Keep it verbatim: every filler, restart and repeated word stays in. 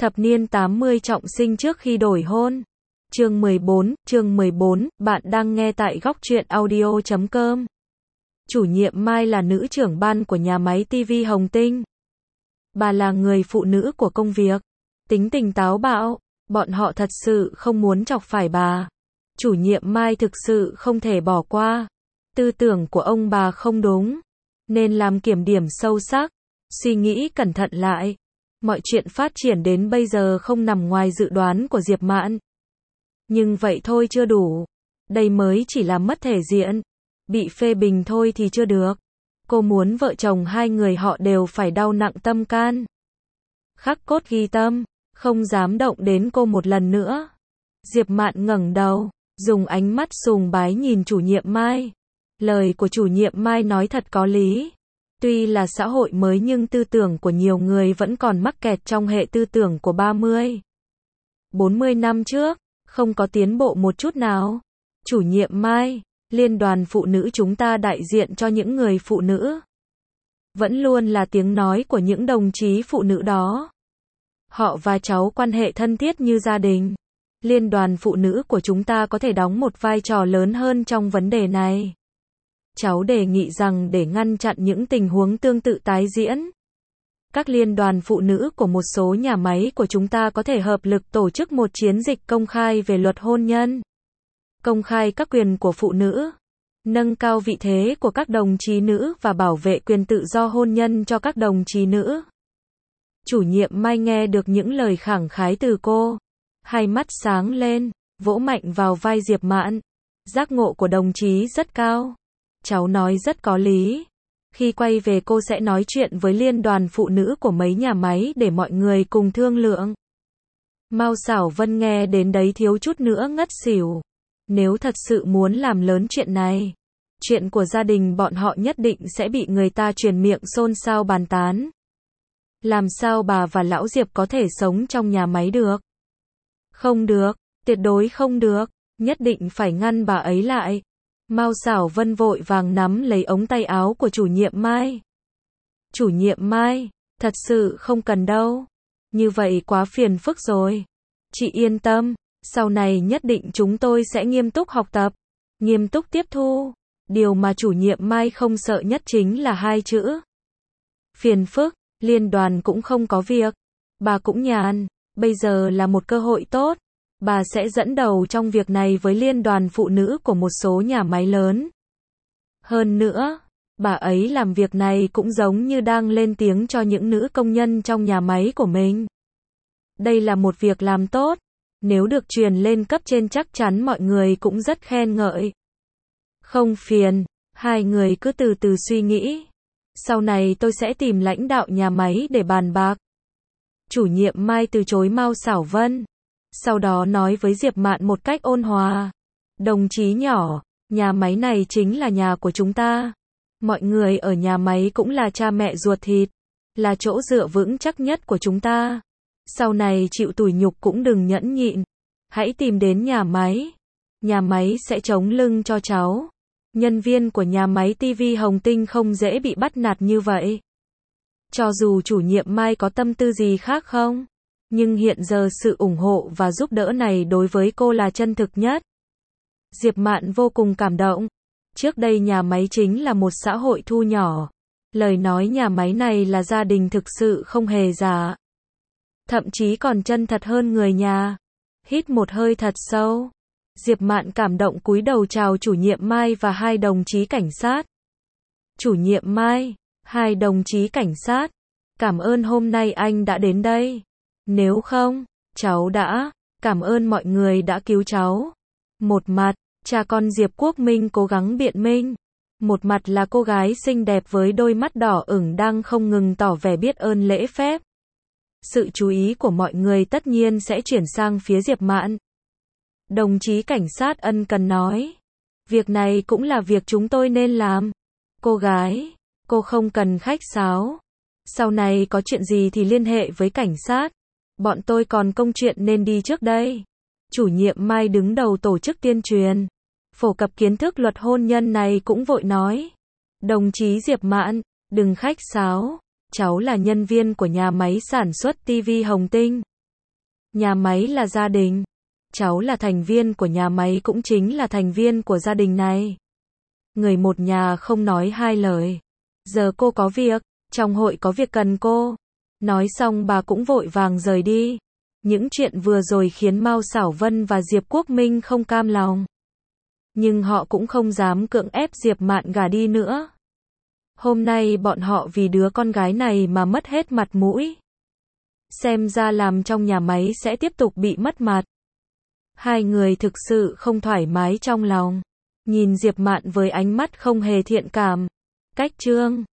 Thập niên tám mươi trọng sinh trước khi đổi hôn. Chương mười bốn, chương mười bốn, bạn đang nghe tại góc truyện audio chấm com. Chủ nhiệm Mai là nữ trưởng ban của nhà máy ti vi Hồng Tinh. Bà là người phụ nữ của công việc, tính tình táo bạo, bọn họ thật sự không muốn chọc phải bà. Chủ nhiệm Mai thực sự không thể bỏ qua. Tư tưởng của ông bà không đúng, nên làm kiểm điểm sâu sắc, suy nghĩ cẩn thận lại. Mọi chuyện phát triển đến bây giờ không nằm ngoài dự đoán của Diệp Mạn. Nhưng vậy thôi chưa đủ. Đây mới chỉ là mất thể diện. Bị phê bình thôi thì chưa được. Cô muốn vợ chồng hai người họ đều phải đau nặng tâm can. Khắc cốt ghi tâm, không dám động đến cô một lần nữa. Diệp Mạn ngẩng đầu, dùng ánh mắt sùng bái nhìn chủ nhiệm Mai. Lời của chủ nhiệm Mai nói thật có lý. Tuy là xã hội mới nhưng tư tưởng của nhiều người vẫn còn mắc kẹt trong hệ tư tưởng của ba mươi, bốn mươi năm trước, không có tiến bộ một chút nào. Chủ nhiệm Mai, Liên đoàn Phụ nữ chúng ta đại diện cho những người phụ nữ. Vẫn luôn là tiếng nói của những đồng chí phụ nữ đó. Họ và cháu quan hệ thân thiết như gia đình. Liên đoàn Phụ nữ của chúng ta có thể đóng một vai trò lớn hơn trong vấn đề này. Cháu đề nghị rằng để ngăn chặn những tình huống tương tự tái diễn, các liên đoàn phụ nữ của một số nhà máy của chúng ta có thể hợp lực tổ chức một chiến dịch công khai về luật hôn nhân, công khai các quyền của phụ nữ, nâng cao vị thế của các đồng chí nữ và bảo vệ quyền tự do hôn nhân cho các đồng chí nữ. Chủ nhiệm Mai nghe được những lời khẳng khái từ cô, hai mắt sáng lên, vỗ mạnh vào vai Diệp Mạn. Giác ngộ của đồng chí rất cao. Cháu nói rất có lý. Khi quay về cô sẽ nói chuyện với liên đoàn phụ nữ của mấy nhà máy để mọi người cùng thương lượng. Mao Xảo Vân nghe đến đấy thiếu chút nữa ngất xỉu. Nếu thật sự muốn làm lớn chuyện này, chuyện của gia đình bọn họ nhất định sẽ bị người ta truyền miệng xôn xao bàn tán. Làm sao bà và lão Diệp có thể sống trong nhà máy được? Không được, tuyệt đối không được, nhất định phải ngăn bà ấy lại. Mao Xảo Vân vội vàng nắm lấy ống tay áo của chủ nhiệm Mai. Chủ nhiệm Mai, thật sự không cần đâu. Như vậy quá phiền phức rồi. Chị yên tâm, sau này nhất định chúng tôi sẽ nghiêm túc học tập, nghiêm túc tiếp thu. Điều mà chủ nhiệm Mai không sợ nhất chính là hai chữ phiền phức. Liên đoàn cũng không có việc, bà cũng nhàn, bây giờ là một cơ hội tốt. Bà sẽ dẫn đầu trong việc này với liên đoàn phụ nữ của một số nhà máy lớn. Hơn nữa, bà ấy làm việc này cũng giống như đang lên tiếng cho những nữ công nhân trong nhà máy của mình. Đây là một việc làm tốt. Nếu được truyền lên cấp trên chắc chắn mọi người cũng rất khen ngợi. Không phiền, hai người cứ từ từ suy nghĩ. Sau này tôi sẽ tìm lãnh đạo nhà máy để bàn bạc. Chủ nhiệm Mai từ chối Mao Xảo Vân. Sau đó nói với Diệp Mạn một cách ôn hòa. Đồng chí nhỏ, nhà máy này chính là nhà của chúng ta. Mọi người ở nhà máy cũng là cha mẹ ruột thịt, là chỗ dựa vững chắc nhất của chúng ta. Sau này chịu tủi nhục cũng đừng nhẫn nhịn. Hãy tìm đến nhà máy. Nhà máy sẽ chống lưng cho cháu. Nhân viên của nhà máy ti vi Hồng Tinh không dễ bị bắt nạt như vậy. Cho dù chủ nhiệm Mai có tâm tư gì khác không, nhưng hiện giờ sự ủng hộ và giúp đỡ này đối với cô là chân thực nhất. Diệp Mạn vô cùng cảm động. Trước đây nhà máy chính là một xã hội thu nhỏ. Lời nói nhà máy này là gia đình thực sự không hề giả. Thậm chí còn chân thật hơn người nhà. Hít một hơi thật sâu. Diệp Mạn cảm động cúi đầu chào chủ nhiệm Mai và hai đồng chí cảnh sát. Chủ nhiệm Mai, hai đồng chí cảnh sát, cảm ơn hôm nay anh đã đến đây. Nếu không, cháu đã, cảm ơn mọi người đã cứu cháu. Một mặt, cha con Diệp Quốc Minh cố gắng biện minh. Một mặt là cô gái xinh đẹp với đôi mắt đỏ ửng đang không ngừng tỏ vẻ biết ơn lễ phép. Sự chú ý của mọi người tất nhiên sẽ chuyển sang phía Diệp Mạn. Đồng chí cảnh sát ân cần nói. Việc này cũng là việc chúng tôi nên làm. Cô gái, cô không cần khách sáo. Sau này có chuyện gì thì liên hệ với cảnh sát. Bọn tôi còn công chuyện nên đi trước đây. Chủ nhiệm Mai đứng đầu tổ chức tuyên truyền, phổ cập kiến thức luật hôn nhân này cũng vội nói. Đồng chí Diệp Mạn, đừng khách sáo. Cháu là nhân viên của nhà máy sản xuất ti vi Hồng Tinh. Nhà máy là gia đình. Cháu là thành viên của nhà máy cũng chính là thành viên của gia đình này. Người một nhà không nói hai lời. Giờ cô có việc, trong hội có việc cần cô. Nói xong bà cũng vội vàng rời đi. Những chuyện vừa rồi khiến Mao Xảo Vân và Diệp Quốc Minh không cam lòng. Nhưng họ cũng không dám cưỡng ép Diệp Mạn gả đi nữa. Hôm nay bọn họ vì đứa con gái này mà mất hết mặt mũi. Xem ra làm trong nhà máy sẽ tiếp tục bị mất mặt. Hai người thực sự không thoải mái trong lòng. Nhìn Diệp Mạn với ánh mắt không hề thiện cảm. Cách chương